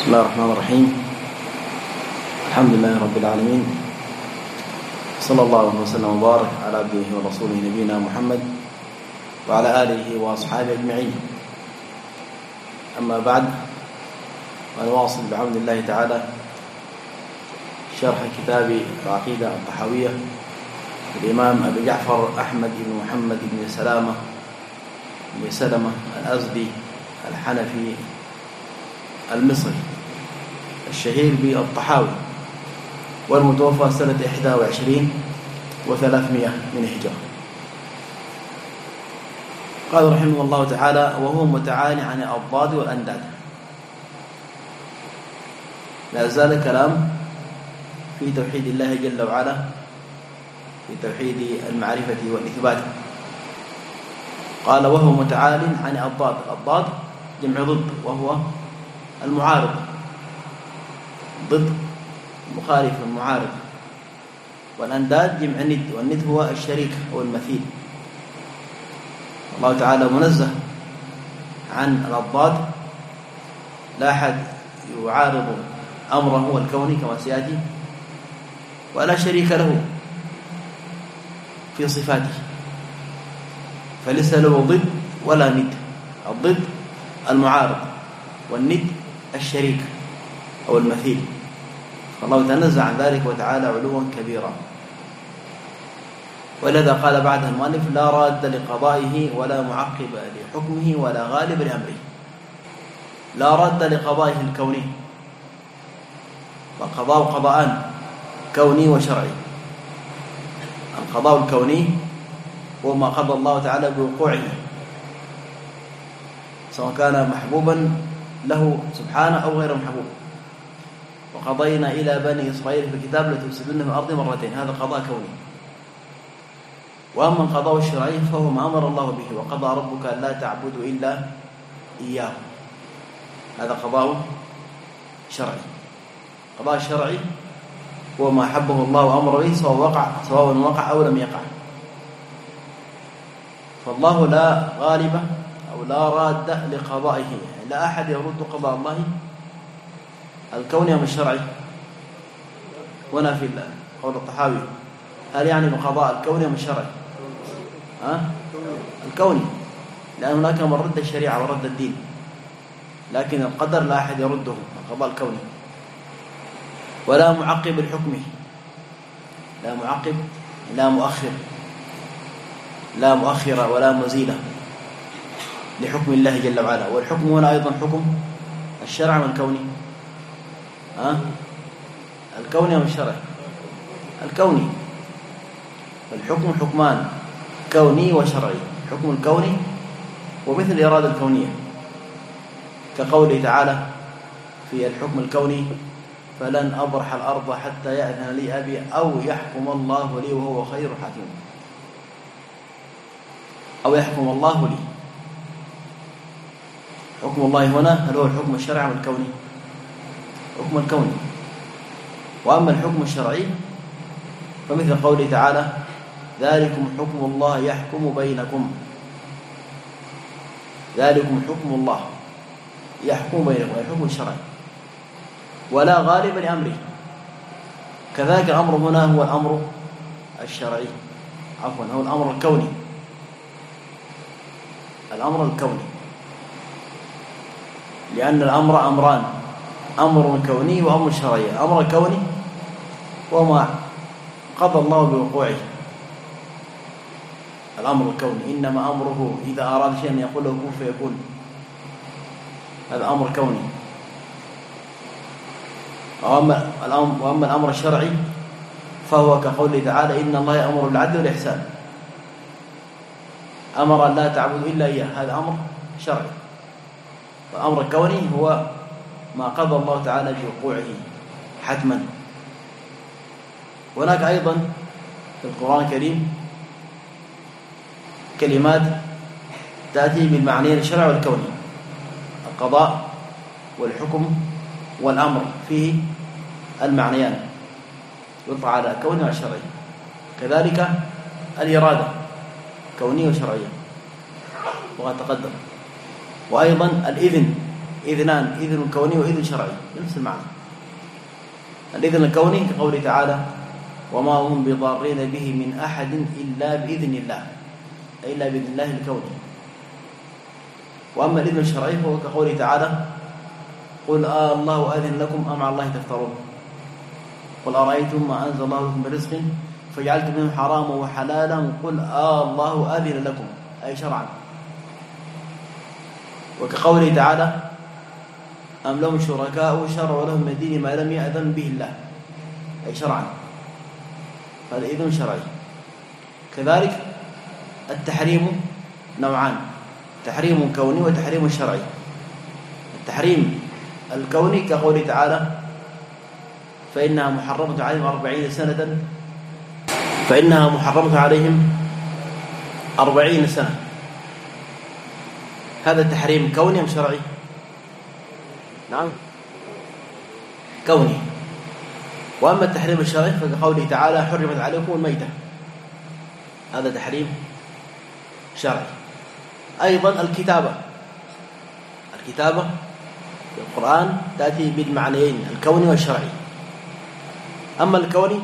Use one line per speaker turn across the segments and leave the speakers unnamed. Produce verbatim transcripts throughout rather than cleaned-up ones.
بسم الله الرحمن الرحيم. الحمد لله رب العالمين، صلى الله وسلم وبارك على عبده ورسوله نبينا محمد وعلى آله وأصحابه أجمعين. أما بعد، ونواصل بعون الله تعالى شرح كتاب العقيدة الطحاوية للإمام أبي جعفر أحمد بن محمد بن سلامة بن سلمة الأزدي الحنفي المصري الشهير بالطحاوي، والمتوفى سنة إحدى وعشرين وثلاثمائة من الهجرة. قال رحمه الله تعالى: وهو متعالي عن الأضداد والأنداد. لا زال الكلام في توحيد الله جل وعلا، في توحيد المعرفة والإثبات. قال: وهو متعال عن الأضداد. الأضداد جمع ضد، وهو المعارض، ضد مخالف المعارض. والأنداد جمع ند، والند هو الشريك أو المثيل. الله تعالى منزه عن الأضداد، لا أحد يعارض أمره الكوني كما سيأتي، ولا شريك له في صفاته، فليس له ضد ولا ند. الضد المعارض، والند الشريك أو المثيل. فالله تنزه عن ذلك وتعالى علوا كبيرا. ولذا قال بعدها المؤلف: لا راد لقضائه ولا معقب لحكمه ولا غالب لأمره. لا راد لقضائه الكوني، والقضاء قضاءان: كوني وشرعي. القضاء الكوني هو ما قضى الله تعالى بوقوعه، سواء كان محبوبا له سبحانه أو غير محبوب. وقضينا إلى بني إسرائيل في الكتاب: لتفسدن في الأرض مرتين. هذا قضاء كوني. وأما القضاء الشرعي فهو ما أمر الله به: وقضى ربك ألا تعبدوا إلا إياه. هذا قضاء شرعي. القضاء الشرعي هو ما حبه الله وأمر به، سواء وقع سواء وقع أو لم يقع. فالله لا غالب أو لا راد لقضائه، يعني لا أحد يرد قضاء الله الكوني أم الشرعي. هنا في قول الطحاوي: هل يعني بقضاء الكوني أم الشرعي؟ أه؟ الكوني، لأن هناك من رد الشريعة ورد الدين، لكن القدر لا أحد يرده، القضاء الكوني. ولا معقب لحكمه، لا معقب، لا مؤخر، لا مؤخر ولا مزيلة لحكم الله جل وعلا. والحكم هنا أيضا حكم الشرع والكوني. أه؟ الكوني أم الشرعي؟ الكوني. فالحكم حكمان: كوني وشرعي. حكم الكوني ومثل الإرادة الكونية، كقوله تعالى في الحكم الكوني: فلن أبرح الأرض حتى يأذن لي أبي أو يحكم الله لي وهو خير الحاكمين. أو يحكم الله لي. حكم الله هنا هل هو الحكم الشرعي والكوني؟ حكم الكوني. وأما الحكم الشرعي فمثل قوله تعالى: ذلكم حكم الله يحكم بينكم. ذلكم حكم الله يحكم بينكم، الحكم الشرعي. ولا غالب لأمره. كذلك الأمر هنا هو الأمر الشرعي، عفوا هو الأمر الكوني. الأمر الكوني، لأن الأمر أمران: أمر كوني وأمر شرعي. الأمر الكوني وما قضى الله بوقوعه، الأمر الكوني. إنما أمره إذا أراد شيئا يقول له كن فيكون. هذا أمر كوني. وأما الأمر, وأما الأمر الشرعي فهو كقوله تعالى: إن الله يأمر بالعدل والإحسان. أمر أن لا تعبدوا إلا إياه، هذا أمر شرعي. والأمر الكوني هو ما قضى الله تعالى بوقوعه حتما. هناك أيضا في القرآن الكريم كلمات تأتي بالمعنيين الشرعي والكوني: القضاء والحكم والأمر، فيه المعنيان يطلع على كوني وشرعي. كذلك الإرادة كونية وشرعية وقد تقدم. وأيضا الإذن إذنان، إذن كوني وإذن شرعي، نفس المعنى. الإذن الكوني كقوله تعالى وما هم بضارين به من أحد إلا بإذن الله، أي إلا بإذن الله الكوني. وأما الإذن الشرعي فهو كقوله تعالى قل آه الله أذن لكم أم على الله تفترون، قل أرأيتم ما أنزل الله لكم برزق فجعلتم منه حراما وحلالا قل آه الله أذن لكم، أي شرعا. وكقوله تعالى أم لهم شركاء شرعوا لهم من الدين ما لم يأذن به الله، أي شرعا، هذا إذن شرعي. كذلك التحريم نوعان، تحريم كوني وتحريم شرعي. التحريم الكوني كقوله تعالى فإنها محرمة عليهم أربعين سنة فإنها محرمة عليهم أربعين سنة، هذا التحريم كوني أم شرعي؟ نعم كوني. وأما التحريم الشرعي فكقوله تعالى حرمت عليكم الميتة، هذا تحريم شرعي. أيضا الكتابة، الكتابة في القرآن تأتي بالمعنيين الكوني والشرعي. أما الكوني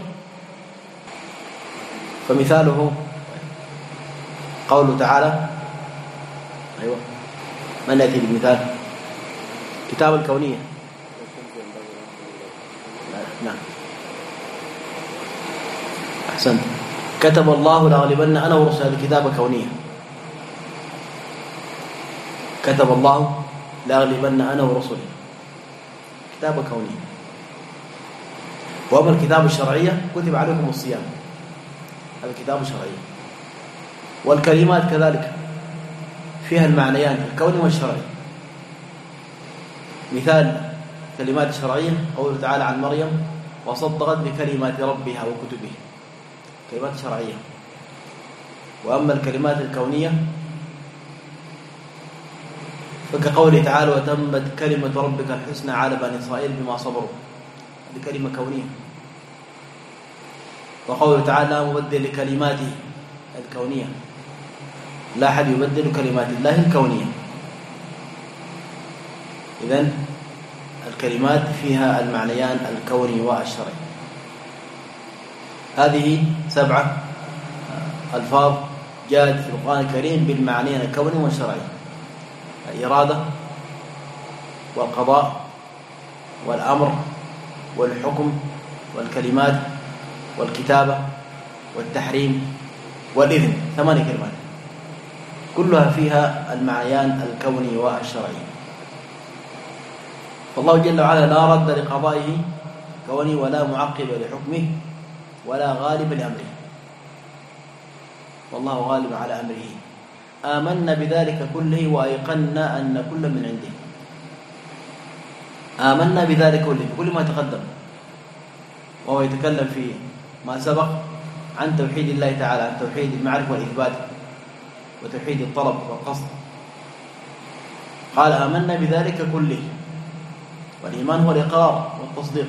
فمثاله قوله تعالى، أيوة من يأتي بالمثال؟ كتاب الكونية، نعم أحسنت، كتب الله لأغلبن أنا ورسلي، هذه كتابة كونية، كتب الله لأغلبن أنا ورسلي، كتابة كونية. وأما الكتاب الشرعية كتب عليكم الصيام، هذا كتاب شرعي. والكلمات كذلك فيها المعنيان الكوني والشرعي. مثال كلمات الشرعية قوله تعالى عن مريم وصدقت بكلمات ربها وكتبه، كلمات شرعية. وأما الكلمات الكونية فكقوله تعالى وتمت كلمة ربك الحسنى على بني إسرائيل بما صبروا، هذه كلمة كونية. وقوله تعالى لا مبدل لكلماته الكونية، لا أحد يبدل كلمات الله الكونية. إذن الكلمات فيها المعنيان الكوني والشرعي. هذه سبعة ألفاظ جاءت في القرآن الكريم بالمعنيين الكوني والشرعي: الإرادة والقضاء والأمر والحكم والكلمات والكتابة والتحريم والإذن، ثمانية كلمات كلها فيها المعنيان الكوني والشرعي. فالله جل وعلا لا رد لقضائه كوني ولا معقب لحكمه ولا غالب لأمره، والله غالب على أمره. آمنا بذلك كله وأيقنا أن كل من عنده. آمنا بذلك كله، كل ما تقدم، وهو يتكلم في ما سبق عن توحيد الله تعالى، عن توحيد المعرفة والإثبات وتوحيد الطلب والقصد. قال آمنا بذلك كله، والإيمان هو الإقرار والتصديق.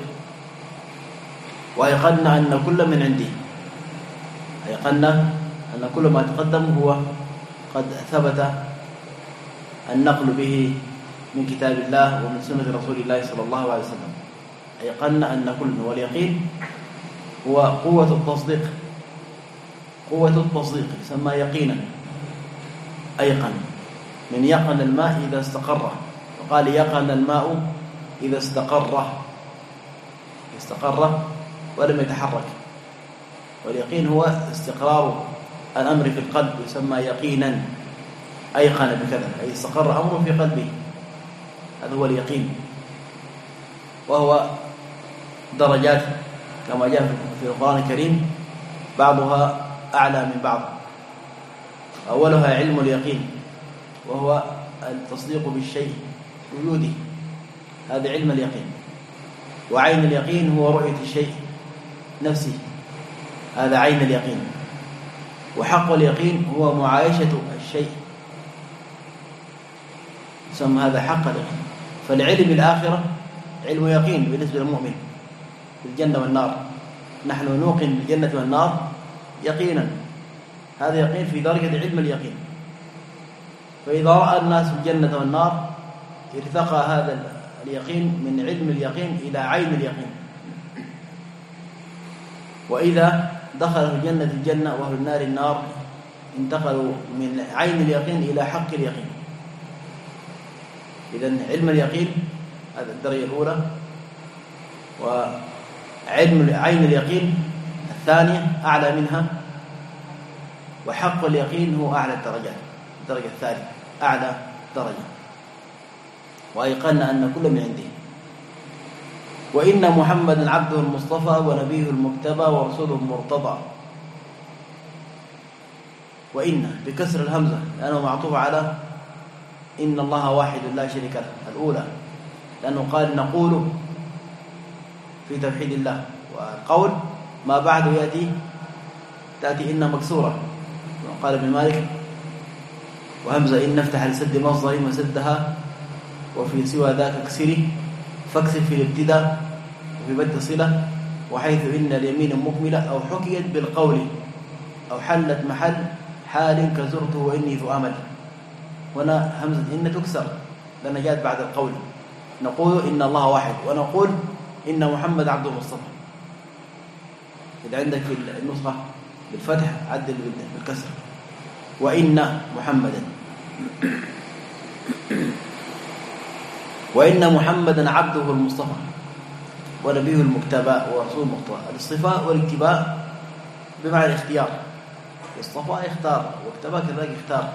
وأيقنا أن كل من عنده، أيقنا أن كل ما تقدم هو قد ثبت النقل به من كتاب الله ومن سنة رسول الله صلى الله عليه وسلم. أيقنا أن كل، واليقين هو قوة التصديق، قوة التصديق يسمى يقينا. أيقن من يقن الماء إذا استقر، وقال يقن الماء إذا استقر، استقر ولم يتحرك. واليقين هو استقرار الأمر في القلب، يسمى يقينا. أيقن بكذا أي استقر أمره في قلبه، هذا هو اليقين. وهو درجات كما جاء في القرآن الكريم، بعضها أعلى من بعض. أولها علم اليقين، وهو التصديق بالشيء وجوده، هذا علم اليقين. وعين اليقين هو رؤية الشيء نفسه، هذا عين اليقين. وحق اليقين هو معايشة الشيء، يسمى هذا حق اليقين. فالعلم الآخرة علم يقين بالنسبة للمؤمن بالجنة والنار. نحن نوقن بالجنة والنار يقينا، هذا يقين في درجة علم اليقين. فإذا رأى الناس الجنة والنار ارتقى هذا اليقين من علم اليقين إلى عين اليقين. وإذا دخلوا الجنة الجنة وأهل النار النار انتقلوا من عين اليقين إلى حق اليقين. إذن علم اليقين هذا الدرجة الأولى، وعلم عين اليقين الثانية أعلى منها، وحق اليقين هو أعلى الدرجات، الدرجة الثالثة أعلى درجة. وأيقنا أن كل من عنده. وإن محمدا عبده المصطفى ونبيه المجتبى ورسوله المرتضى. وإن بكسر الهمزة لأنه معطوف على إن الله واحد لا شريك له الأولى، لأنه قال نقول في توحيد الله، والقول ما بعده يأتي تأتي إن مكسورة، قال ابن مالك وهمزة إن نفتح لسد مصدر وسدها وفي سوى ذاك اكسري فاكسر في الابتداء وفي بدء صلة، وحيث إن اليمين مكملة أو حكيت بالقول أو حلت محل حال كزرته وإني ذو أمل. هنا همزة إن تكسر لأنها جاءت بعد القول. نقول إن الله واحد، ونقول إن محمد عبده المصطفى. إذا عندك في النسخة بالفتح عدل بالكسر. وإن محمدا وإن محمدا عبده المصطفى ونبيه المجتبى ورسول المقتضى. الاصطفاء والاتباع بمعنى الاختيار. اصطفى اختار، واكتبى كذلك اختار،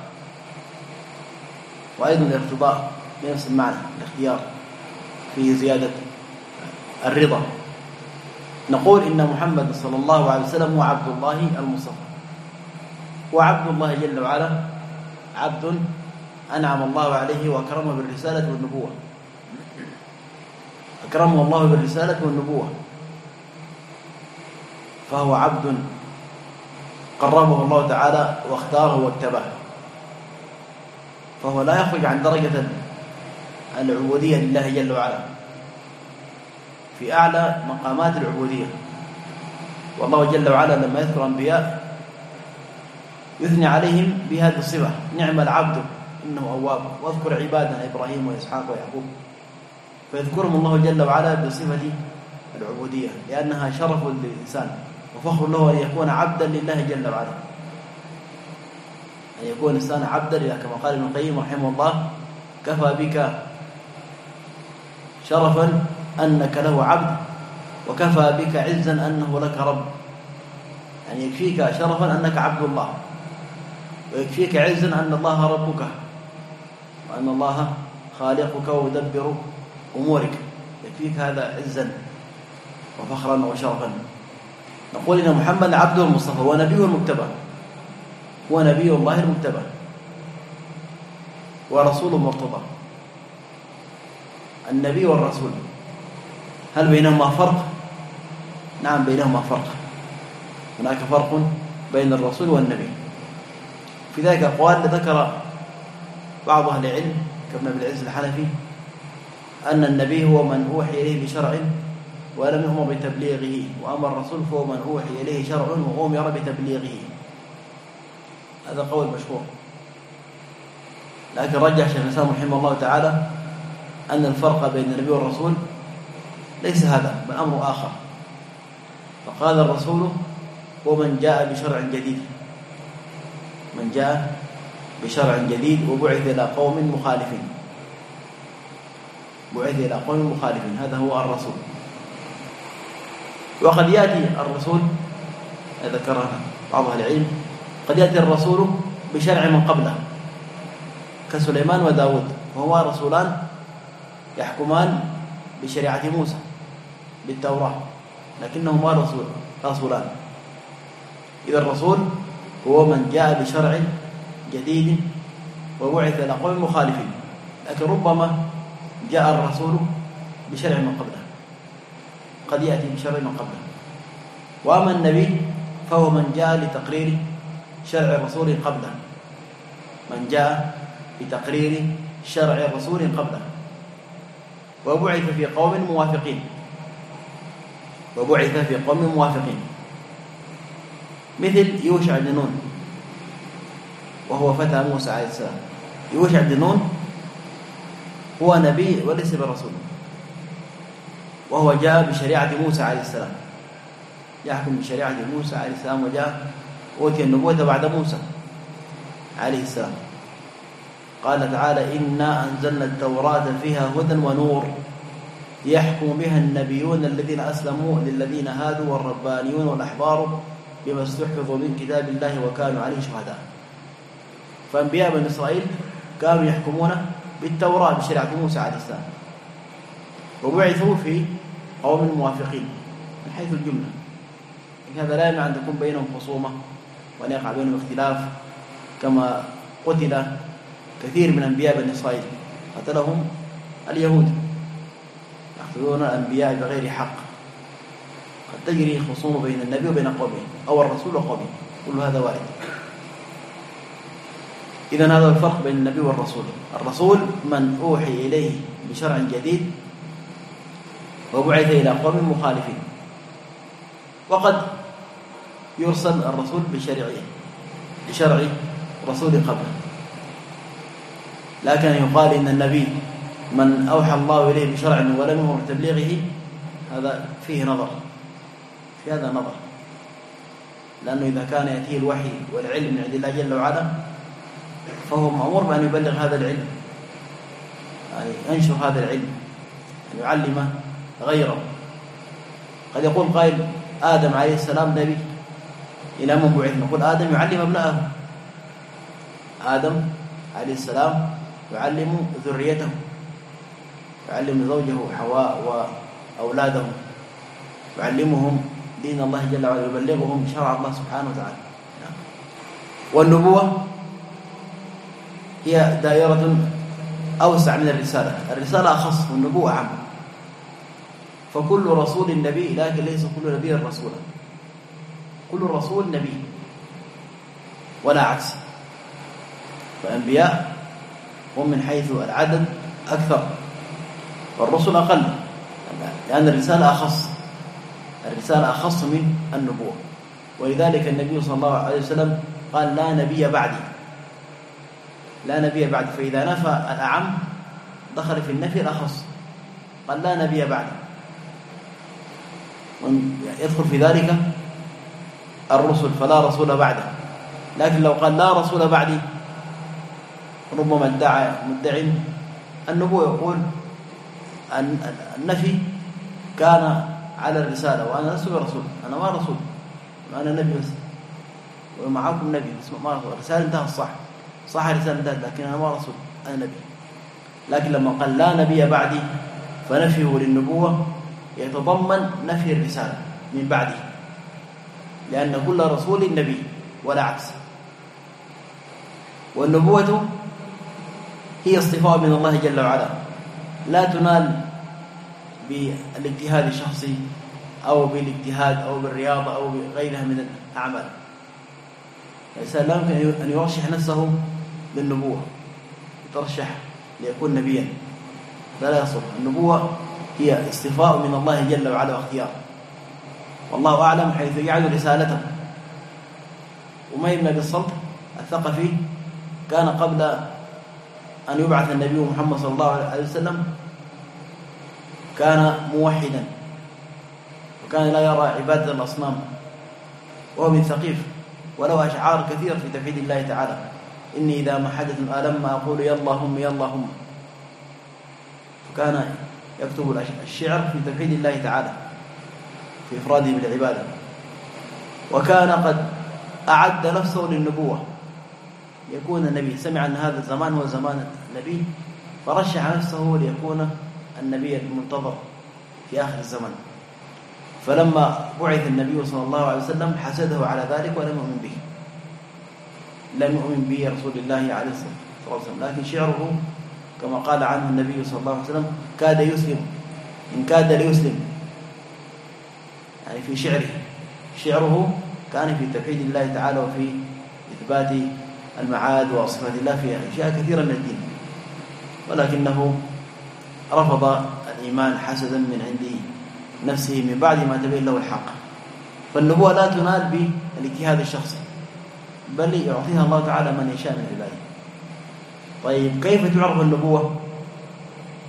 وأيضا الارتضاء بنفس المعنى الاختيار في زيادة الرضا. نقول إن محمد صلى الله عليه وسلم هو عبد الله المصطفى، وعبد الله جل وعلا عبد أنعم الله عليه وأكرمه بالرسالة والنبوة. أكرمه الله بالرسالة والنبوة، فهو عبد قربه الله تعالى واختاره واتبعه، فهو لا يخرج عن درجة العبودية لله جل وعلا في أعلى مقامات العبودية. والله جل وعلا لما يذكر أنبياء يثني عليهم بهذه الصفة: نعم العبد إنه أواب. واذكر عبادنا إبراهيم وإسحاق ويعقوب. فيذكرهم الله جل وعلا بصفة العبودية لأنها شرف للإنسان وفخر له أن يكون عبدا لله جل وعلا، أن يكون الإنسان عبدا لله، كما قال ابن القيم رحمه الله: كفى بك شرفا أنك له عبد، وكفى بك عزا أنه لك رب. يعني يكفيك شرفا أنك عبد الله، ويكفيك عزا أن الله ربك، وأن الله خالقك ومدبر أمورك. يكفيك هذا عزا وفخرا وشرفا. نقول إن محمد عبده المصطفى ونبيه المجتبى، هو نبي الله المجتبى ورسول المرتضى. النبي والرسول هل بينهما فرق؟ نعم بينهما فرق. هناك فرق بين الرسول والنبي. في ذلك أقوال ذكر بعض أهل العلم كابن أبي العز الحنفي أن النبي هو من أوحي إليه بشرع ولم يؤمر بتبليغه، وأما الرسول فهو من أوحي إليه شرع وأمر بتبليغه. هذا قول مشهور، لكن رجح شيخ الإسلام رحمه الله تعالى أن الفرق بين النبي والرسول ليس هذا بل أمر آخر. فقال الرسول هو من جاء بشرع جديد، من جاء بشرع جديد وبعث إلى قوم مخالفين، بعث إلى قوم مخالفين، هذا هو الرسول. وقد يأتي الرسول، ذكرها بعض أهل العلم، قد يأتي الرسول بشرع من قبله كسليمان وداود، وهما رسولان يحكمان بشريعة موسى بالتوراة، لكنهما رسول رسولان. إذا الرسول هو من جاء بشرع جديد وبعث إلى قوم مخالفين، لكن ربما جاء الرسول بشرع من قبله، قد يأتي بشرع من قبله. وأما النبي فهو من جاء لتقرير شرع رسول قبله، من جاء بتقرير شرع رسول قبله، وبعث في قوم موافقين، وبعث في قوم موافقين، مثل يوشع بن نون وهو فتى موسى عليه السلام. يوشع بن نون هو نبي وليس برسول، وهو جاء بشريعة موسى عليه السلام، يحكم بشريعة موسى عليه السلام، وجاء أوتي النبوة بعد موسى عليه السلام. قال تعالى: إنا أنزلنا التوراة فيها هدى ونور يحكم بها النبيون الذين أسلموا للذين هادوا والربانيون والأحبار بما استحفظوا من كتاب الله وكانوا عليه شهداء. فأنبياء بني إسرائيل كانوا يحكمون بالتوراة بشريعة موسى عليه السلام، وبعثوا في قوم موافقين من حيث الجملة. هذا لا يمنع أن تكون بينهم خصومة وأن يقع بينهم اختلاف، كما قتل كثير من أنبياء بني إسرائيل، قتلهم اليهود يقتلون الأنبياء بغير حق. قد تجري خصومة بين النبي وبين قومه أو الرسول وقومه، كل هذا وارد. إذن هذا الفرق بين النبي والرسول. الرسول من أوحي إليه بشرع جديد وبعث إلى قوم مخالفين، وقد يرسل الرسول بشرعه بشرع رسول قبله. لكن يقال إن النبي من أوحى الله إليه بشرع ولم يؤمر بتبليغه، هذا فيه نظر، في هذا نظر، لأنه إذا كان يأتيه الوحي والعلم من عند الله جل وعلا فهو مأمور بأن يبلغ هذا العلم، يعني ينشر هذا العلم، أن يعلم غيره. قد يقول قائل: آدم عليه السلام نبي، إلى من بعث؟ نقول: آدم يعلم ابنائه، آدم عليه السلام يعلم ذريته، يعلم زوجه حواء وأولاده، يعلمهم دين الله جل وعلا، يبلغهم شرع الله سبحانه وتعالى. والنبوة هي دائرة أوسع من الرسالة، الرسالة أخص والنبوة أعم. فكل رسول نبي، لكن ليس كل نبي رسولا، كل رسول نبي ولا عكس. فالأنبياء هم من حيث العدد أكثر والرسل أقل، لأن الرسالة أخص، الرسالة أخص من النبوة. ولذلك النبي صلى الله عليه وسلم قال: لا نبي بعدي، لا نبي بعد. فإذا نفى الأعم دخل في النفي الأخص، قال: لا نبي بعدي، يدخل في ذلك الرسل، فلا رسول بعده. لكن لو قال: لا رسول بعدي، ربما ادعى مدعي النبوة، يقول النفي كان على الرسالة وأنا لست برسول، أنا ما رسول، أنا نبي بس، ومعكم نبي بس ما رسول. الرسالة انتهى، الصح صح الرسالة انتهت، لكن أنا ما رسول، أنا نبي. لكن لما قال: لا نبي بعدي، فنفيه للنبوة يتضمن نفي الرسالة من بعده، لأن كل رسول نبي ولا عكس. والنبوة هي اصطفاء من الله جل وعلا، لا تنال بالاجتهاد الشخصي أو بالاجتهاد أو بالرياضة أو بغيرها من الأعمال. الإنسان لا يمكن أن يرشح نفسه للنبوة، يترشح ليكون نبيا، لا يصل. النبوة هي اصطفاء من الله جل وعلا واختيار، والله أعلم حيث يجعل رسالته. أمية بن أبي الصلت الثقفي كان قبل أن يبعث النبي محمد صلى الله عليه وسلم كان موحدا، وكان لا يرى عبادة الأصنام، وهو من ثقيف، وله أشعار كثيرة في توحيد الله تعالى: إني إذا ما حدث ألم أقول يا اللهم يا اللهم. فكان يكتب الشعر في توحيد الله تعالى، في إفراده بالعبادة. وكان قد أعد نفسه للنبوة، يكون النبي، سمع أن هذا الزمان هو زمان النبي، فرشح نفسه ليكون النبي المنتظر في آخر الزمان. فلما بعث النبي صلى الله عليه وسلم حسده على ذلك ولم يؤمن به، لم يؤمن به رسول الله عليه الصلاة والسلام. لكن شعره كما قال عنه النبي صلى الله عليه وسلم: كاد يسلم، إن كاد ليسلم، يعني في شعره، شعره كان في توحيد الله تعالى وفي إثبات المعاد وصفات الله في أشياء كثيرة من الدين، ولكنه رفض الإيمان حسدا من عند نفسه من بعد ما تبين له الحق. فالنبوة لا تنال بالاجتهاد الشخصي، بل يعطيها الله تعالى من يشاء من عباده. طيب كيف تعرف النبوة؟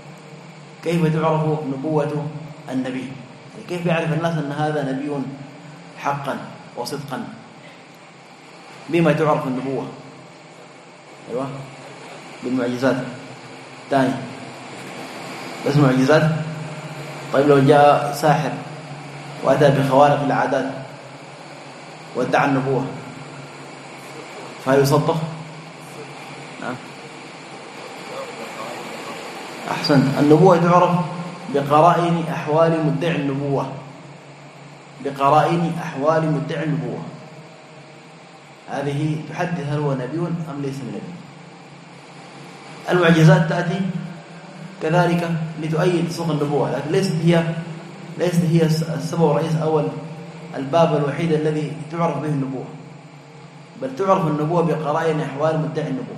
كيف تعرف نبوة النبي؟ يعني كيف يعرف الناس أن هذا نبي حقا وصدقا؟ بما تعرف النبوة؟ أيوة، بالمعجزات. ثاني بس معجزات. طيب لو جاء ساحر وأتى بخوارق العادات وادعى النبوة فهل يصدق؟ نعم. أحسن. النبوة تعرف بقرائن أحوال مدعي النبوة، بقرائن أحوال مدعي النبوة. هذه تحدث هل هو نبي أم ليس نبي. المعجزات تأتي كذلك لتؤيد صدق النبوة، لكن ليست هي ليست هي السبب الرئيس أو الباب الوحيد الذي تعرف به النبوة، بل تعرف النبوة بقرائن أحوال مدعي النبوة.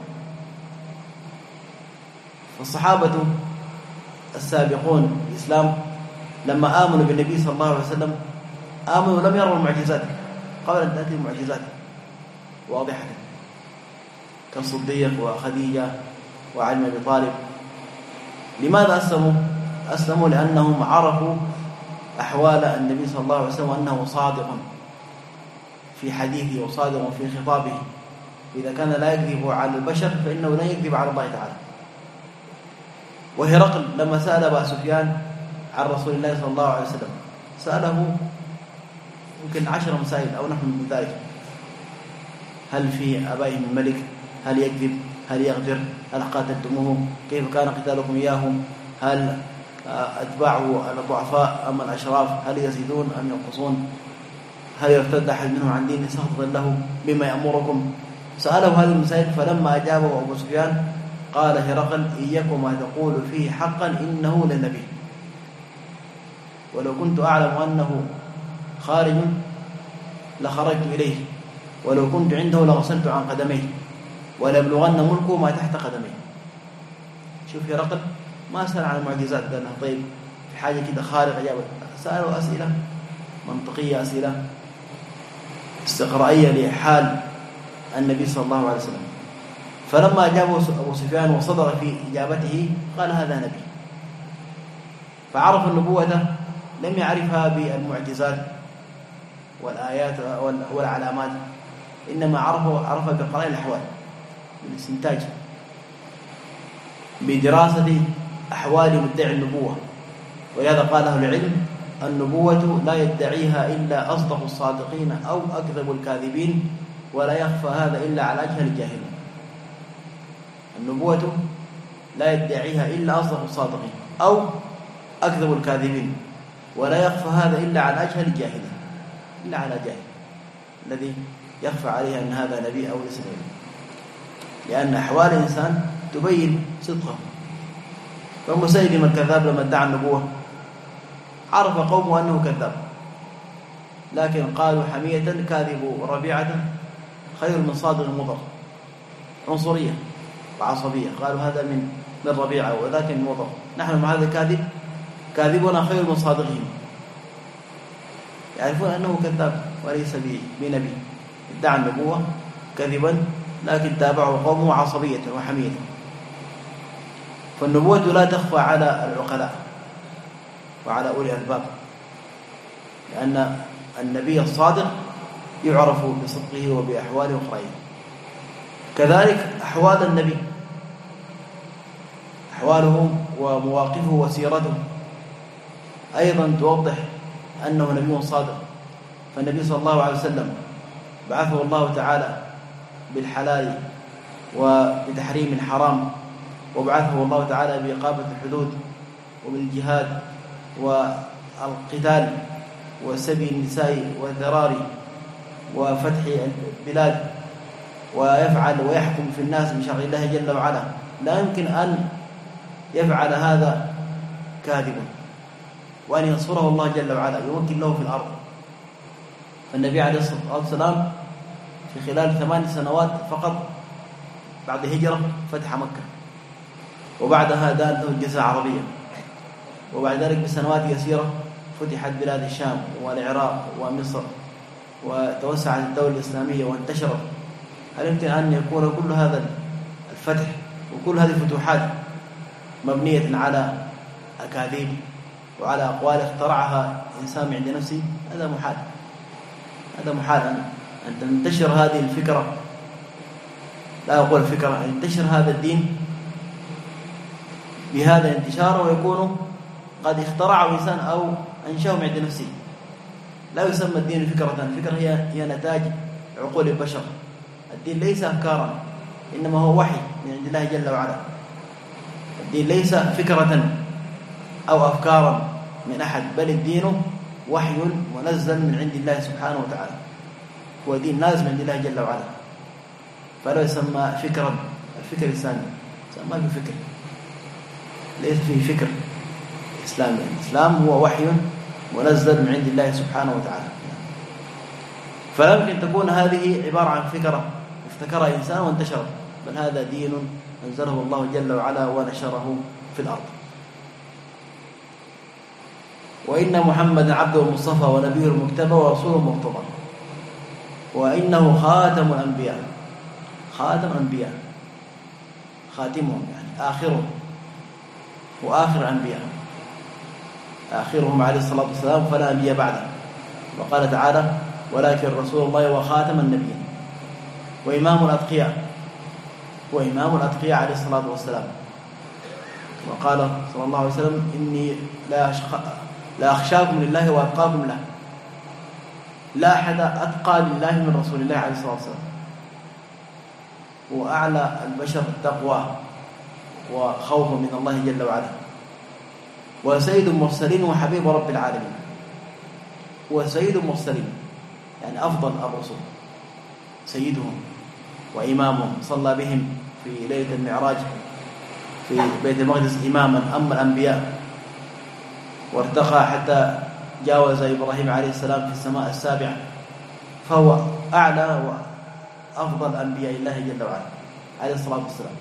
فالصحابة السابقون الإسلام لما آمنوا بالنبي صلى الله عليه وسلم آمنوا لم يروا المعجزات قبل أن تأتي المعجزات واضحة، كالصديق وخديجة وعلي بن أبي طالب. لماذا أسلموا؟ أسلموا لأنهم عرفوا أحوال النبي صلى الله عليه وسلم وأنه صادق في حديثه وصادق في خطابه، إذا كان لا يكذب على البشر فإنه لا يكذب على الله تعالى. وهرقل لما سأل أبا سفيان عن رسول الله صلى الله عليه وسلم سأله يمكن عشر مسائل أو نحو من ذلك: هل في أبائهم الملك؟ هل يكذب؟ هل يغدر؟ هل قاتلتموه؟ كيف كان قتالكم إياهم؟ هل أتباعه الضعفاء أم الأشراف؟ هل يزيدون أم ينقصون؟ هل يرتد أحد منهم عن دين سخطا له بما يأمركم؟ سأله هذه المسائل، فلما أجابه أبو سفيان قال هرقل: إياكم ما تقول فيه حقا إنه لنبي، ولو كنت أعلم أنه خارج لخرجت إليه، ولو كنت عنده لغسلت عن قدميه، وليبلغن ملكه ما تحت قدميه. شوف هرقل ما سأل عن المعجزات، قال له طيب في حاجة كده خارقة جابت، سألوا أسئلة منطقية، أسئلة استقرائية لحال النبي صلى الله عليه وسلم. فلما أجابه أبو سفيان وصدق في إجابته قال هذا نبي. فعرف النبوة لم يعرفها بالمعجزات والآيات والعلامات، إنما عرفها عرفها بقرائن الأحوال، بالاستنتاج، بدراسة أحوال مدعي النبوة. ولهذا قال أهل العلم: النبوة لا يدعيها إلا أصدق الصادقين أو أكذب الكاذبين، ولا يخفى هذا إلا على أجهل الجاهلين. النبوة لا يدعيها إلا أصدق الصادقين أو أكذب الكاذبين، ولا يخفى هذا إلا على أجهل الجاهلين، إلا على جاهل الذي يخفى عليه أن هذا نبي أو ليس نبي، لأن أحوال الإنسان تبين صدقه. فمسيلمة الكذاب لما ادعى النبوة عرف قومه أنه كذاب، لكن قالوا حمية: كاذب ربيعة خير من صادق مضر. عنصرية وعصبية، قالوا هذا من من ربيعة وذاك من مضر، نحن مع هذا كاذب، كاذبنا خير من صادقهم. يعرفون أنه كذاب وليس بنبي، ادعى النبوة كذبا لكن تابعه قومه عصبية وحمية. فالنبوة لا تخفى على العقلاء وعلى أولي الألباب، لأن النبي الصادق يعرف بصدقه وبأحواله وخرائه. كذلك أحوال النبي، أحواله ومواقفه وسيرته أيضا توضح أنه نبي صادق. فالنبي صلى الله عليه وسلم بعثه الله تعالى بالحلال وبتحريم الحرام، وبعثه الله تعالى بإقامة الحدود وبالجهاد والقتال وسبي النساء والذراري وفتح البلاد، ويفعل ويحكم في الناس بشرع الله جل وعلا. لا يمكن أن يفعل هذا كاذب، وأن ينصره الله جل وعلا يمكن له في الأرض. فالنبي عليه الصلاة والسلام في خلال ثمان سنوات فقط بعد هجرة فتح مكة، وبعدها دانته الجزيرة العربية، وبعد ذلك بسنوات يسيرة فتحت بلاد الشام والعراق ومصر، وتوسعت الدولة الإسلامية وانتشرت. هل يمكن أن يكون كل هذا الفتح وكل هذه الفتوحات مبنية على أكاذيب وعلى أقوال اخترعها إنسان من عند نفسه، هذا محال. هذا محال أن تنتشر هذه الفكرة، لا أقول فكرة، أن ينتشر هذا الدين بهذا الانتشار ويكون قد اخترعه إنسان أو أنشأه من عند نفسه. لا يسمى الدين فكرة، الفكرة هي هي نتاج عقول البشر. الدين ليس أفكارا، إنما هو وحي من عند الله جل وعلا. الدين ليس فكرة أو أفكارا من أحد، بل الدين وحي منزل من عند الله سبحانه وتعالى، هو دين نازل من عند الله جل وعلا. فلا يسمى فكرا، الفكر الإسلامي يسمى بفكر، ليس فيه فكر إسلامي. الإسلام هو وحي منزل من عند الله سبحانه وتعالى. فلا يمكن تكون هذه عبارة عن فكرة افتكرها إنسان وانتشرت، بل هذا دين أنزله الله جل وعلا ونشره في الأرض. وإن محمدا عبده المصطفى ونبيه المجتبى ورسوله المرتضى، وإنه خاتم الأنبياء. خاتم الأنبياء، خاتمهم يعني آخرهم، وآخر الأنبياء، آخرهم عليه الصلاة والسلام، فلا أنبياء بعده. وقال تعالى: ولكن رسول الله وخاتم النبيين وإمام الأتقياء، وإمام الأتقياء عليه الصلاة والسلام. وقال صلى الله عليه وسلم: إني لا لا أخشاكم لله وأتقاكم له. لا أحد أتقى لله من رسول الله عليه الصلاة والسلام. وأعلى البشر تقوى وخوف من الله جل وعلا، وسيد المرسلين وحبيب رب العالمين. وسيد المرسلين يعني أفضل الرسل، سيدهم وإمامهم، صلى بهم في ليلة المعراج في بيت المقدس إماما أما الأنبياء، وارتقى حتى جاوز إبراهيم عليه السلام في السماء السابعة، فهو أعلى وأفضل أنبياء الله جل وعلا عليه الصلاة والسلام.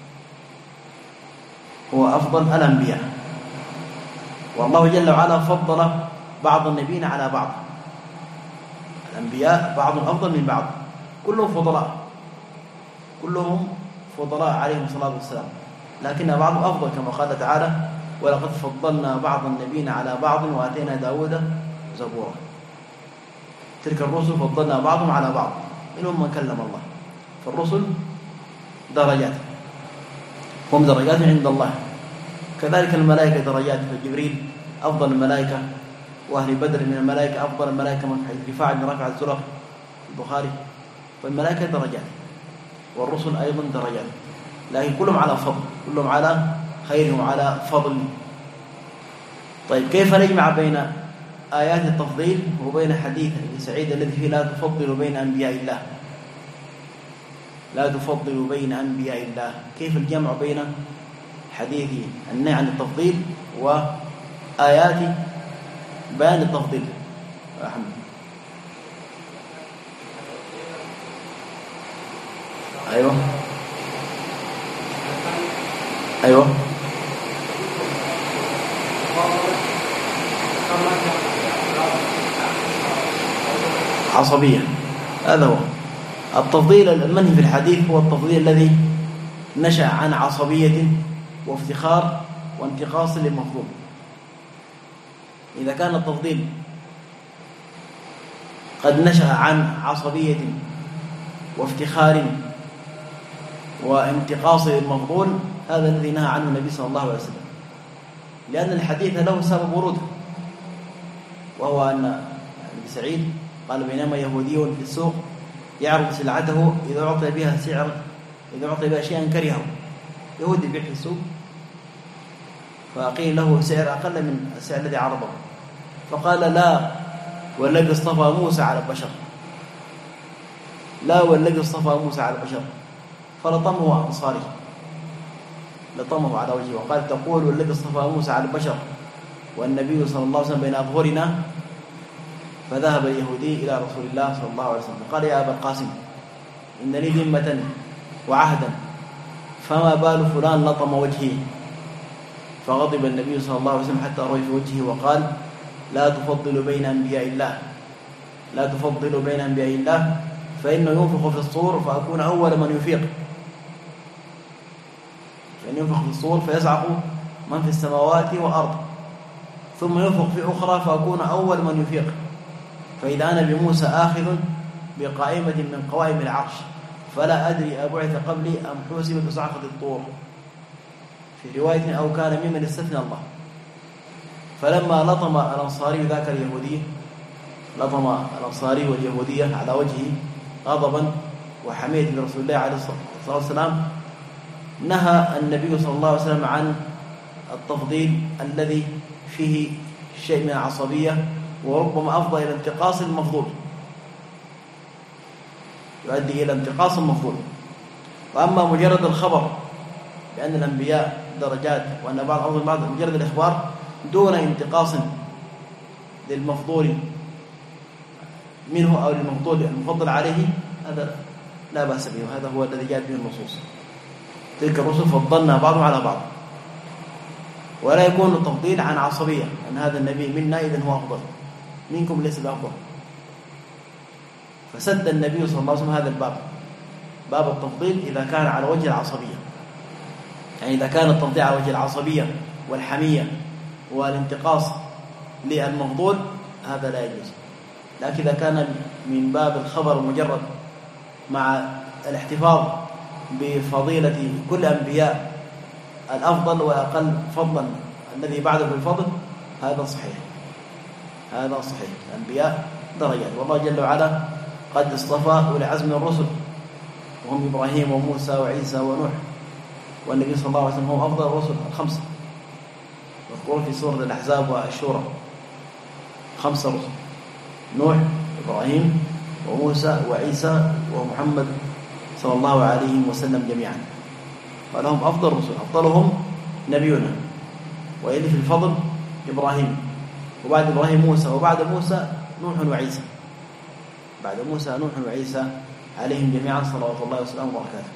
هو أفضل الأنبياء. والله جل وعلا فضل بعض النبيين على بعض. الأنبياء بعضهم أفضل من بعض، كلهم فضلاء، كلهم فضلاء عليهم الصلاة والسلام، لكن بعضهم أفضل كما قال تعالى: ولقد فضلنا بعض النبيين على بعض وآتينا داود زبورا. تلك الرسل فضلنا بعضهم على بعض، منهم من كلم الله. فالرسل درجات، هم درجات عند الله. كذلك الملائكة درجات، فجبريل أفضل الملائكة، وأهل بدر من الملائكة أفضل الملائكة من حيث رفاعة بن رافع الزرق في البخاري. فالملائكة درجات، والرسل أيضا درجات، لكن كلهم على فضل، كلهم على خير وعلى فضل. طيب، كيف نجمع بين آيات التفضيل وبين حديث ابن سعيد الذي فيه: لا تفضل بين أنبياء الله، لا تفضل بين أنبياء الله؟ كيف الجمع بين حديث النهي عن التفضيل وآيات بيان التفضيل؟ أحمد. أيوة أيوة عصبية، هذا هو التفضيل المنهي في الحديث. هو التفضيل الذي نشأ عن عصبية وافتخار وانتقاص للمفضول. إذا كان التفضيل قد نشأ عن عصبية وافتخار وانتقاص للمفضول، هذا الذي نهى عنه النبي صلى الله عليه وسلم، لأن الحديث له سبب وروده، وهو أن ابن سعيد قال: بينما يهودي في السوق يعرض سلعته إذا أعطي بها سعر إذا أعطي بها شيئا كرهه. يهودي يبيع في السوق، فقيل له سعر أقل من السعر الذي عرضه، فقال: لا والذي اصطفى موسى على البشر، لا والذي اصطفى موسى على البشر. فلطمه أنصاري، لطمه على وجهه وقال: تقول والذي اصطفى موسى على البشر والنبي صلى الله عليه وسلم بين أظهرنا. فذهب اليهودي إلى رسول الله صلى الله عليه وسلم قال: يا أبا القاسم، إن لي ذمة وعهدا، فما بال فلان لطم وجهي؟ فغضب النبي صلى الله عليه وسلم حتى روي في وجهه وقال: لا تفضل بين أنبياء الله، لا تفضل بين أنبياء الله، فإنه ينفخ في الصور فأكون أول من يفيق، فإنه ينفخ في الصور فيزعق من في السماوات والأرض ثم ينفخ في أخرى فأكون أول من يفيق فإذا أنا بموسى آخذ بقائمة من قوائم العرش فلا أدري أبعث قبلي أم حوسب بصعقة الطور في رواية أو كان ممن استثنى الله. فلما لطم الأنصاري ذاك اليهودي لطم الأنصاري واليهودية على وجهه غضبا وحمية لرسول الله عليه الصلاة والسلام نهى النبي صلى الله عليه وسلم عن التفضيل الذي فيه شيء من العصبية وربما أفضى إلى انتقاص المفضول يؤدي إلى انتقاص المفضول. وأما مجرد الخبر بأن الأنبياء درجات وأن بعض أفضل بعض مجرد الإخبار دون انتقاص للمفضول منه أو للمفضول المفضل عليه هذا لا بأس به وهذا هو الذي جاءت به النصوص. تلك الرسل فضلنا بعضهم على بعض ولا يكون التفضيل عن عصبية أن هذا النبي منا إذن هو أفضل منكم ليس بأفضل. فسد النبي صلى الله عليه وسلم هذا الباب باب التفضيل إذا كان على وجه العصبية يعني إذا كان التفضيل على وجه العصبية والحمية والانتقاص للمفضول هذا لا يجوز. لكن إذا كان من باب الخبر المجرد مع الاحتفاظ بفضيلة كل أنبياء الأفضل وأقل فضلا الذي بعده بالفضل هذا صحيح هذا صحيح. الأنبياء درجات والله جل وعلا قد اصطفى أولي عزم من الرسل وهم إبراهيم وموسى وعيسى ونوح والنبي صلى الله عليه وسلم هم أفضل الرسل الخمسة يذكرون في سورة الأحزاب والشورى خمسة رسل نوح إبراهيم وموسى وعيسى ومحمد صلى الله عليه وسلم جميعا ولهم أفضل رسل أفضلهم نبينا ويلي في الفضل إبراهيم وبعد إبراهيم موسى وبعد موسى نوح وعيسى بعد موسى نوح وعيسى عليهم جميعا صلوات الله وسلامه وبركاته.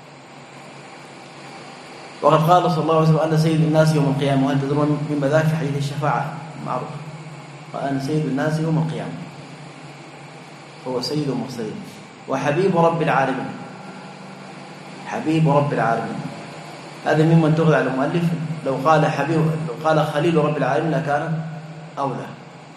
وقد قال صلى الله عليه وسلم أن سيد الناس يوم القيامة وهل تدرون مما ذاك في حديث الشفاعة معروف قال أن سيد الناس يوم القيامة هو سيد المرسلين وحبيب رب العالمين حبيب رب العالمين. هذا ممن تغذى على المؤلف لو قال حبيب لو قال خليل رب العالمين لكان أولى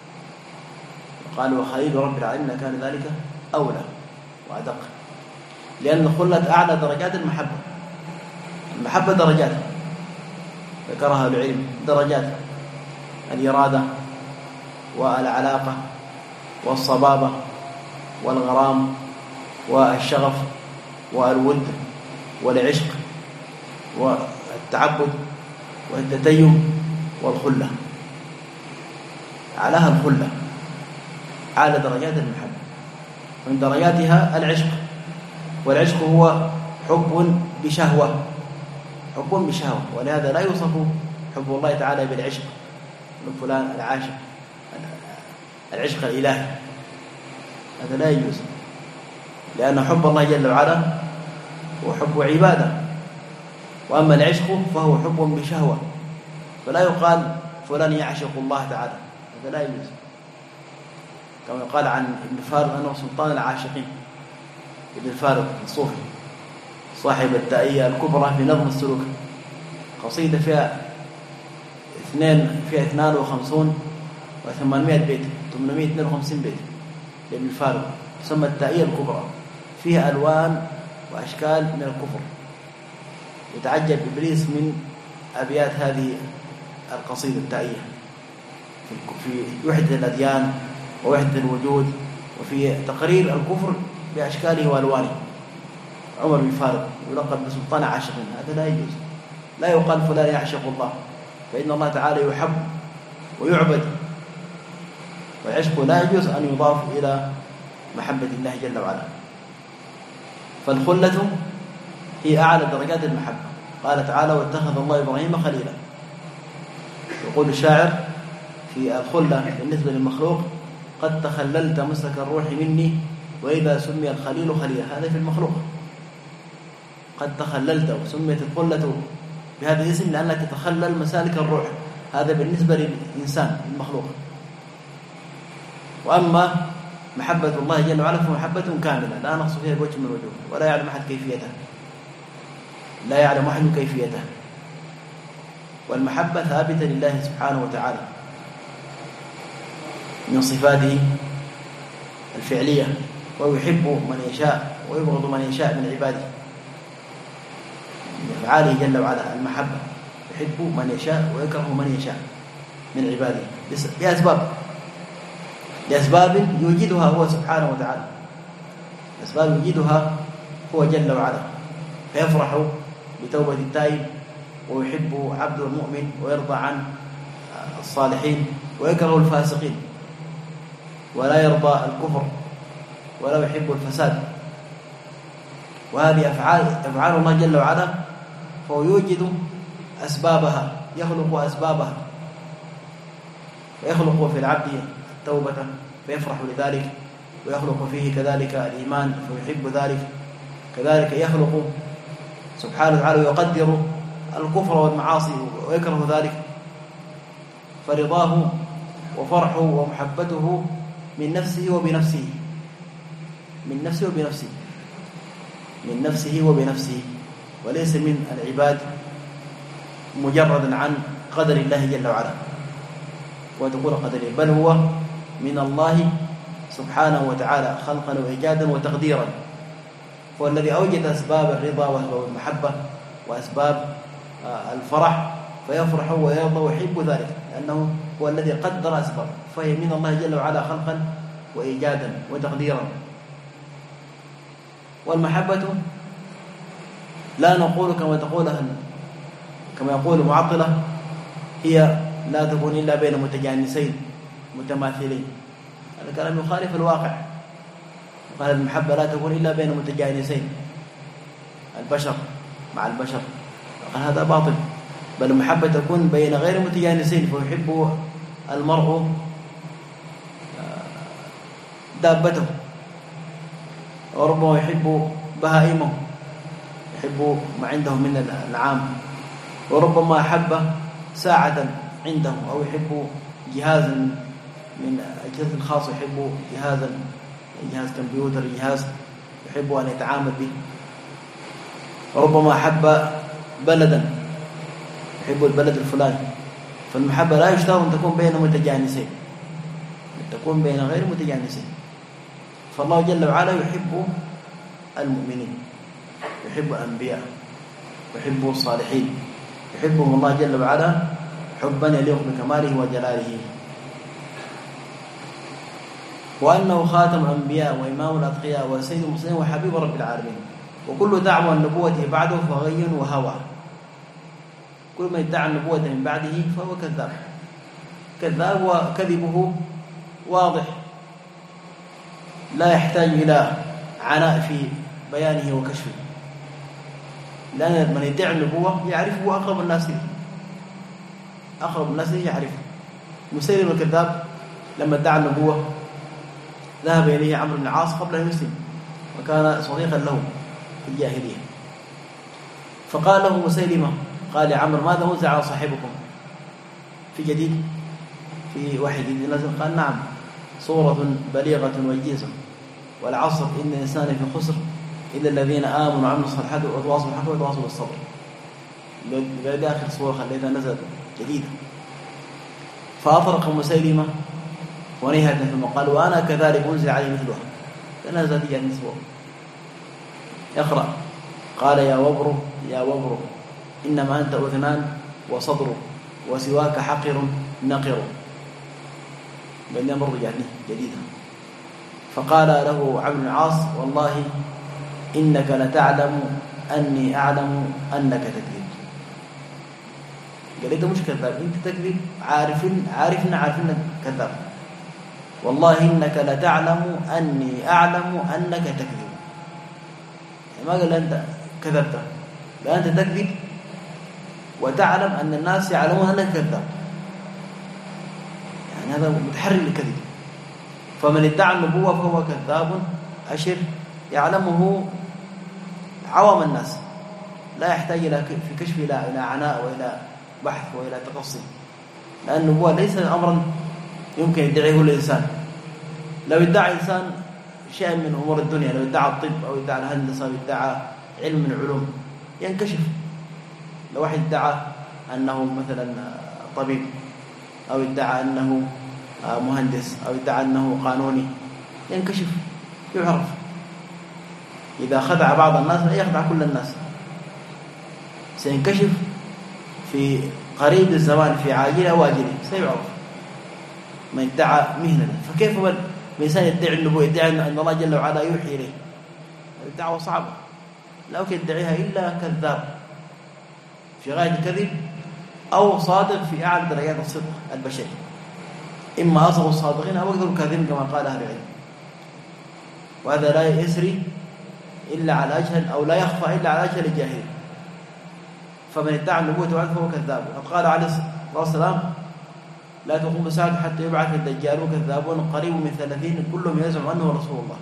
قال وخليل رب العالمين لكان ذلك أولى وأدق لأن الخلة أعلى درجات المحبة. المحبة درجات ذكرها العلم درجات الإرادة والعلاقة والصبابة والغرام والشغف والود والعشق والتعبد والتتيم والخلة. أعلاها الخلة أعلى درجات المحبة من درجاتها العشق والعشق هو حب بشهوة حب بشهوة ولهذا لا يوصف حب الله تعالى بالعشق من فلان العاشق العشق الإلهي هذا لا يجوز لأن حب الله جل وعلا هو حب عبادة وأما العشق فهو حب بشهوة فلا يقال فلان يعشق الله تعالى هذا لا يجوز كما قال عن ابن فارغ أنه سلطان العاشقين ابن فارغ الصوفي صاحب الدائية الكبرى في نظم السلوك قصيدة فيها اثنين فيها اثنان وخمسون وثمانمائة بيت ثمانمائة واثنين وخمسين بيت لابن فارغ تسمى الدائية الكبرى فيها ألوان وأشكال من الكفر. يتعجب إبليس من أبيات هذه القصيدة الدائية في وحدة الأديان ووحدة الوجود وفي تقرير الكفر بأشكاله وألوانه. عمر بن فارغ يلقب بسلطان عاشقين هذا لا يجوز لا يقال فلان يعشق الله فإن الله تعالى يحب ويعبد والعشق لا يجوز أن يضاف إلى محبة الله جل وعلا. فالخلة هي أعلى درجات المحبة. قال تعالى واتخذ الله إبراهيم خليلا. يقول الشاعر في الخلة بالنسبة للمخلوق قد تخللت مسك الروح مني وإذا سمي الخليل خليلا هذا في المخلوق قد تخللت وسميت الخلة بهذا الاسم لأنك تتخلل مسالك الروح هذا بالنسبة للإنسان المخلوق. وأما محبة الله جل وعلا فمحبة كاملة لا نقص فيها بوجه من الوجوه ولا يعلم أحد كيفيتها لا يعلم أحد كيفيتها والمحبة ثابتة لله سبحانه وتعالى من صفاته الفعلية، ويحب من يشاء ويبغض من يشاء من عباده، من أفعاله جل وعلا المحبة، يحب من يشاء ويكره من يشاء من عباده بأسباب لأسباب يوجدها هو سبحانه وتعالى، أسباب يوجدها هو جل وعلا، فيفرح بتوبة التائب ويحب عبد المؤمن ويرضى عن الصالحين ويكره الفاسقين، ولا يرضى الكفر ولا يحب الفساد. وهذه أفعال أفعال الله جل وعلا، فهو يوجد أسبابها، يخلق أسبابها، ويخلق في العبد التوبة فيفرح لذلك، ويخلق فيه كذلك الإيمان فيحب ذلك، كذلك يخلق سبحانه وتعالى ويقدر الكفر والمعاصي ويكره ذلك، فرضاه وفرحه ومحبته من نفسه وبنفسه، من نفسه وبنفسه، من نفسه وبنفسه، وليس من العباد مجردا عن قدر الله جل وعلا وتقول قدره، بل هو من الله سبحانه وتعالى خلقا وإيجادا وتقديرا، هو الذي أوجد أسباب الرضا وأسباب المحبة وأسباب الفرح، فيفرح ويرضى ويحب ذلك، لأنه هو الذي قدر أسباب، فهي من الله جل وعلا خلقا وإيجادا وتقديرا. والمحبة لا نقول كما تقولها كما يقول المعطلة هي لا تكون إلا بين متجانسين متماثلين، هذا كلام يخالف الواقع. قال المحبة لا تكون إلا بين متجانسين، البشر مع البشر، قال هذا باطل، بل المحبة تكون بين غير متجانسين، فيحب المرء دابته وربما يحب بهائمه، يحب ما عنده من العام، وربما أحب ساعة عنده، أو يحب جهازا من أجهزة الخاصة، يحب جهازا جهاز كمبيوتر، جهاز يحب أن يتعامل به، وربما أحب بلدا يحب البلد الفلاني. فالمحبة لا يشترط أن تكون بين متجانسين، تكون بين غير متجانسين. فالله جل وعلا يحب المؤمنين، يحب الأنبياء، يحب الصالحين، يحبهم الله جل وعلا حبا يليق بكماله وجلاله، وأنه خاتم الأنبياء وإمام الأتقياء وسيد المرسلين وحبيب رب العالمين، وكل دعوى النبوة بعده فغي وهوى، كل من ادعى النبوة من بعده فهو كذاب، كذاب وكذبه واضح لا يحتاج إلى عناء في بيانه وكشفه، لأن من يدعي النبوة يعرفه أقرب الناس له، أقرب الناس له يعرفه. مسيلم الكذاب لما ادعى النبوة ذهب إليه عمرو بن العاص قبل أن يسلم، وكان صديقا له في الجاهلية، فقال له مسيلمة، قال يا عمرو ماذا أنزل على صاحبكم في جديد، في وحي جديد نزل؟ قال نعم، صورة بليغة وجيزة، والعصر إن الإنسان في خسر إلا الذين آمنوا وعملوا الصالحات وتواصوا بالحق وتواصوا بالصبر. بعد آخر صورة خليتها نزلت جديدة، فأطرق مسيلمة ونهت ثم قال وأنا كذلك أنزل علي مثلها، فنزلت يعني نسوه اقرأ. قال يا وبر يا وبر إنما أنت أذنان وصدر وسواك حقر نقر، بل يمر يعني جديدا. فقال له عمرو بن العاص والله إنك لتعلم أني أعلم أنك تكذب. قال أنت مش كذاب، أنت تكذب، عارفين عارفنا عارفين كذاب، والله إنك لتعلم أني أعلم أنك تكذب. ما قال أنت كذبت، لا أنت تكذب وتعلم أن الناس يعلمون أنك كذاب، يعني هذا متحرر للكذب. فمن ادعى النبوة فهو كذاب أشر يعلمه عوام الناس، لا يحتاج إلى في كشف إلى إلى عناء وإلى بحث وإلى تقصي، لأن النبوة ليس أمرا يمكن يدعيه الإنسان. لو ادعى إنسان شيء من أمور الدنيا، لو ادعى الطب أو ادعى الهندسة أو ادعى علم من العلوم ينكشف. لو واحد ادعى أنه مثلا طبيب، أو ادعى أنه مهندس، أو ادعى أنه قانوني، ينكشف يعرف. إذا خدع بعض الناس لا يخدع كل الناس، سينكشف في قريب الزمان، في عاجله أو آجله سيعرف من ادعى مهنة. فكيف من الإنسان يدعي النبوة، يدعي أن الله جل وعلا يوحي إليه؟ الدعوة صعبة، لا يمكن يدعيها إلا كذاب في غاية الكذب، أو صادق في أعلى درجات الصدق البشري، إما أصغر الصادقين أو أكثر الكاذبين كما قال أهل العلم. وهذا لا يسري إلا على أجهل، أو لا يخفى إلا على أجهل الجاهل. فمن ادعى النبوة فهو كذاب. وقد قال عليه الصلاة والسلام: لا تقوم الساعة حتى يبعث الدجالون كذابون قريب من ثلاثين كلهم يزعم أنه رسول الله.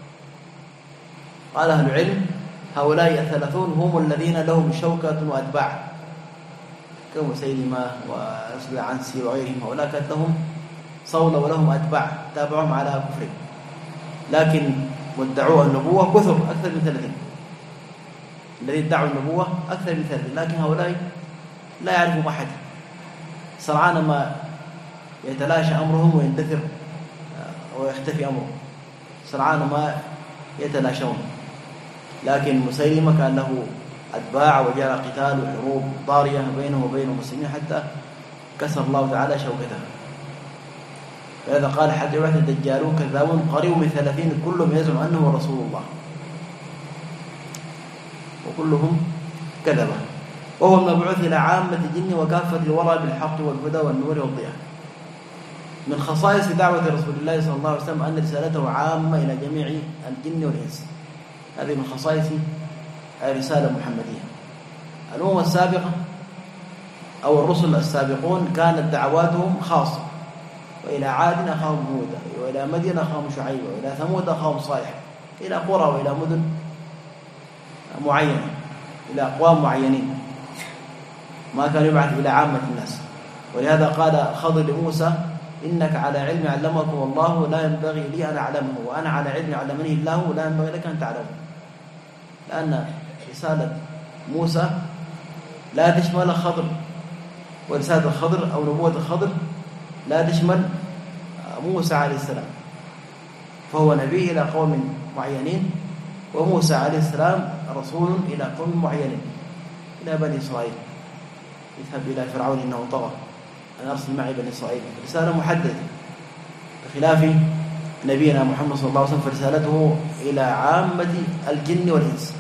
قال أهل العلم: هؤلاء الثلاثون هم الذين لهم شوكة وأتباع كمسيلمة وأسود عنسي وغيرهم، هؤلاء كانت لهم صولة ولهم أتباع تابعهم على كفر، لكن وادعوا النبوة كثر أكثر من ثلاثين. الذين ادعوا النبوة أكثر من ثلاثين، لكن هؤلاء لا يعرفهم أحد، سرعان ما يتلاشى أمرهم ويندثر ويختفي أمرهم، سرعان ما يتلاشون. لكن مسيلمة كان له أتباع، وجرى قتال وحروب ضارية بينه وبين المسلمين حتى كسر الله تعالى شوكته. فهذا قال: حتى يبعث الدجالون كذابون قريب من ثلاثين كلهم يزعم أنه رسول الله، وكلهم كذبة. وهو المبعوث إلى عامة الجن وكافة الورى بالحق والهدى والنور والضياء. من خصائص دعوة رسول الله صلى الله عليه وسلم أن رسالته عامة إلى جميع الجن والإنس. هذه من خصائص الرسالة المحمدية. الأمم السابقة أو الرسل السابقون كانت دعواتهم خاصة، وإلى عاد أخاهم هود، وإلى مدين أخاهم شعيب، وإلى ثمود أخاهم صالح، إلى قرى وإلى مدن معينة، إلى أقوام معينين، ما كان يبعث إلى عامة الناس. ولهذا قال خضر لموسى: إنك على علم علمكم والله، لا ينبغي لي أن أعلمه، وأنا على علم علمني الله، لا ينبغي لك أن تعلمه. لأن رسالة موسى لا تشمل خضر، ورسالة الخضر أو نبوة الخضر لا تشمل موسى عليه السلام، فهو نبي إلى قوم معينين، وموسى عليه السلام رسول إلى قوم معينين، إلى بني إسرائيل: اذهب إلى فرعون إنه طغى أن أرسل معي بني إسرائيل. رسالة محددة، بخلاف نبينا محمد صلى الله عليه وسلم فرسالته إلى عامة الجن والإنس،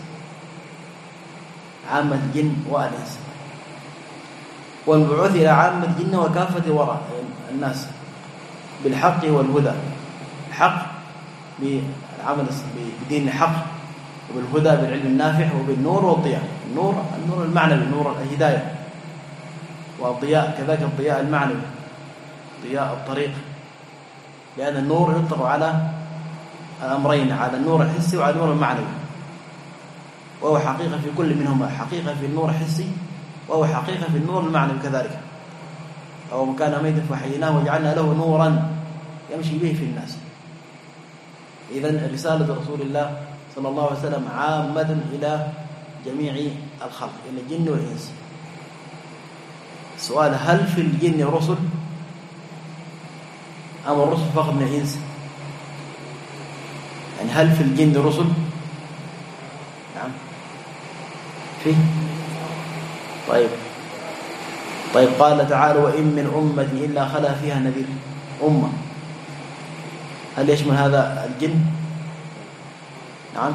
عامة الجن والإنس. والبعوث إلى عامة الجن وكافة وراء الناس بالحق والهدى، الحق بالعمل بدين الحق، وبالهدى بالعلم النافع، وبالنور والضياء. النور النور المعنوي، نور الهداية، والضياء كذلك الضياء المعنوي، ضياء الطريق، لأن النور يطلق على الأمرين، على النور الحسي وعلى النور المعنوي، وهو حقيقة في كل منهما، حقيقة في النور الحسي وهو حقيقة في النور المعنوي كذلك. أو من كان ميتا فحييناه وجعلنا له نورا يمشي به في الناس. إذن رسالة رسول الله صلى الله عليه وسلم عامة إلى جميع الخلق، إلى الجن والإنس. السؤال: هل في الجن رسل أم الرسل فقط من الإنس؟ يعني هل في الجن رسل؟ نعم فيه. طيب طيب قال تعالى: وإن من أمة إلا خلا فيها نذير. أمة، هل يشمل هذا الجن؟ نعم.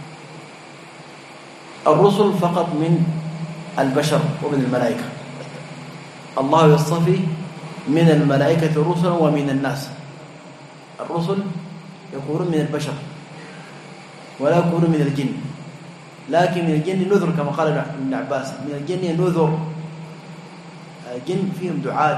الرسل فقط من البشر ومن الملائكة. الله يصطفي من الملائكة رسلا ومن الناس. الرسل يكونون من البشر ولا يكونون من الجن، لكن من الجن نذر كما قال ابن عباس: من الجن نذر، الجن فيهم دعاة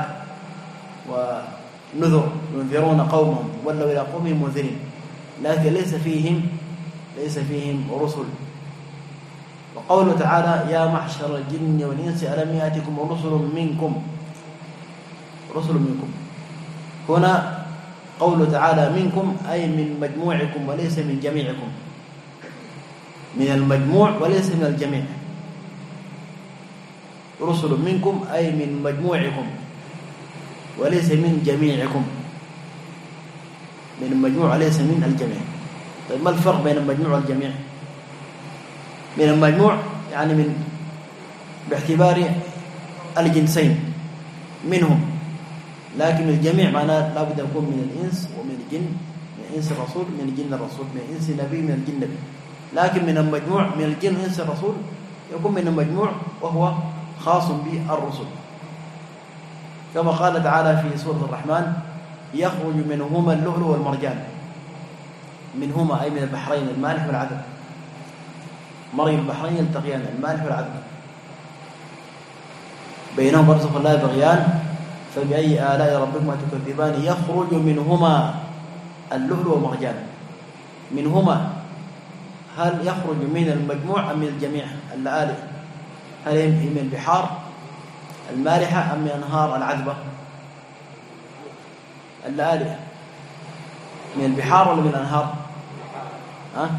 ونذر ينذرون قومهم ولوا إلى قومهم منذرين، لكن ليس فيهم ليس فيهم رسل. وقوله تعالى: يا معشر الجن والإنس ألم يأتكم رسل منكم، رسل منكم. هنا قوله تعالى منكم أي من مجموعكم وليس من جميعكم، من المجموع وليس من الجميع. رسل منكم أي من مجموعكم وليس من جميعكم، من المجموع ليس من الجميع. طيب ما الفرق بين المجموع والجميع؟ من المجموع يعني من باعتبار الجنسين منهم، لكن الجميع معناه لابد يكون من الإنس ومن الجن، من إنس الرسول من الجن الرسول، من إنس النبي من الجن نبي. لكن من المجموع من الجن إنس الرسول يكون من المجموع وهو خاص بالرسل، كما قال تعالى في سورة الرحمن يخرج منهما اللؤلؤ والمرجان. منهما أي من البحرين المالح والعذب، مرج البحرين يلتقيان المالح والعذب بينهم برزخ لا يبغيان فبأي آلاء ربكما تكذبان يخرج منهما اللؤلؤ والمرجان. منهما هل يخرج من المجموع أم من الجميع؟ اللآلئ هل هي من البحار المالحة أم من أنهار العذبة؟ اللآلئ من البحار ولا من الأنهار؟ ها؟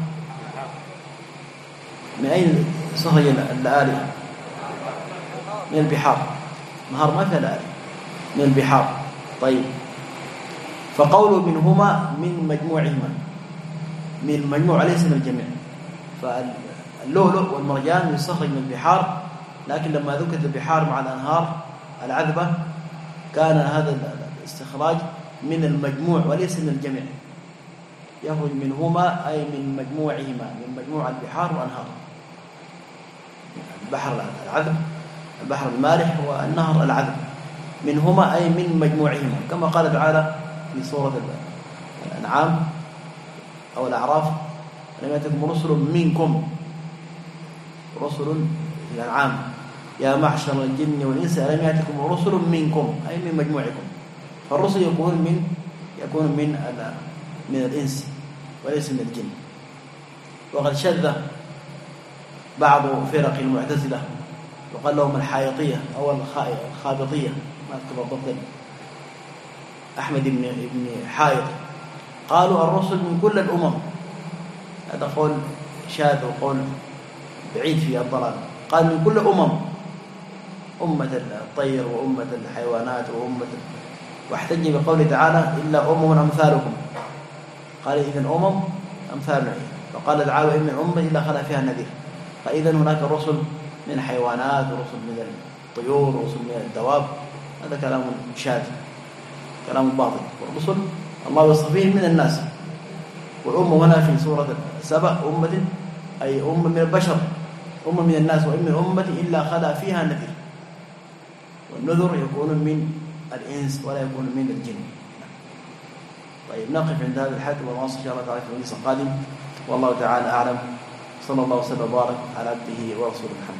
من أين سهج اللآلئ؟ من البحار. نهار ما فيها لآلئ، من البحار. طيب فقوله منهما من مجموعهما، من المجموع ليس من الجميع. فاللؤلؤ والمرجان يستخرج من البحار، لكن لما ذكرت البحار مع الأنهار العذبة كان هذا الاستخراج من المجموع وليس من الجميع. يخرج منهما أي من مجموعهما، من مجموع البحار والأنهار، البحر العذب البحر المالح والنهر العذب. منهما أي من مجموعهما، كما قال تعالى في سورة الأنعام أو الأعراف لم يأتكم رسل منكم، رسل الأنعام يا معشر الجن والإنس ألم يأتكم رسل منكم أي من مجموعكم. فالرسل يكون من يكون من من الإنس وليس من الجن. وقد شذ بعض فرق المعتزلة وقال لهم الحائطية أو الخابطية، ما أذكر بالضبط، أحمد بن ابن حائط، قالوا الرسل من كل الأمم. هذا قول شاذ وقول بعيد في الضلال. قال من كل أمم، أمة الطير وأمة الحيوانات وأمة، واحتج بقوله تعالى إلا أمم أمثالكم. قال إذن أمم أمثالنا. فقال تعالى إن من أمة إلا خلا فيها نذير. فإذن هناك رسل من حيوانات ورسل من الطيور ورسل من الدواب. هذا كلام شاذ، كلام باطل. والرسل الله يصفيه من الناس. والأمة هنا في سورة سبأ أمة أي أمة من البشر، أمة من الناس، وإن من أمة إلا خلا فيها نذير. والنذر يكون من الإنس ولا يكون من الجن. طيب نقف عند هذا الحد ونواصل إن شاء الله تعالى في المجلس القادم، والله تعالى أعلم. صلى الله وسلم وبارك على عبده ورسوله محمد.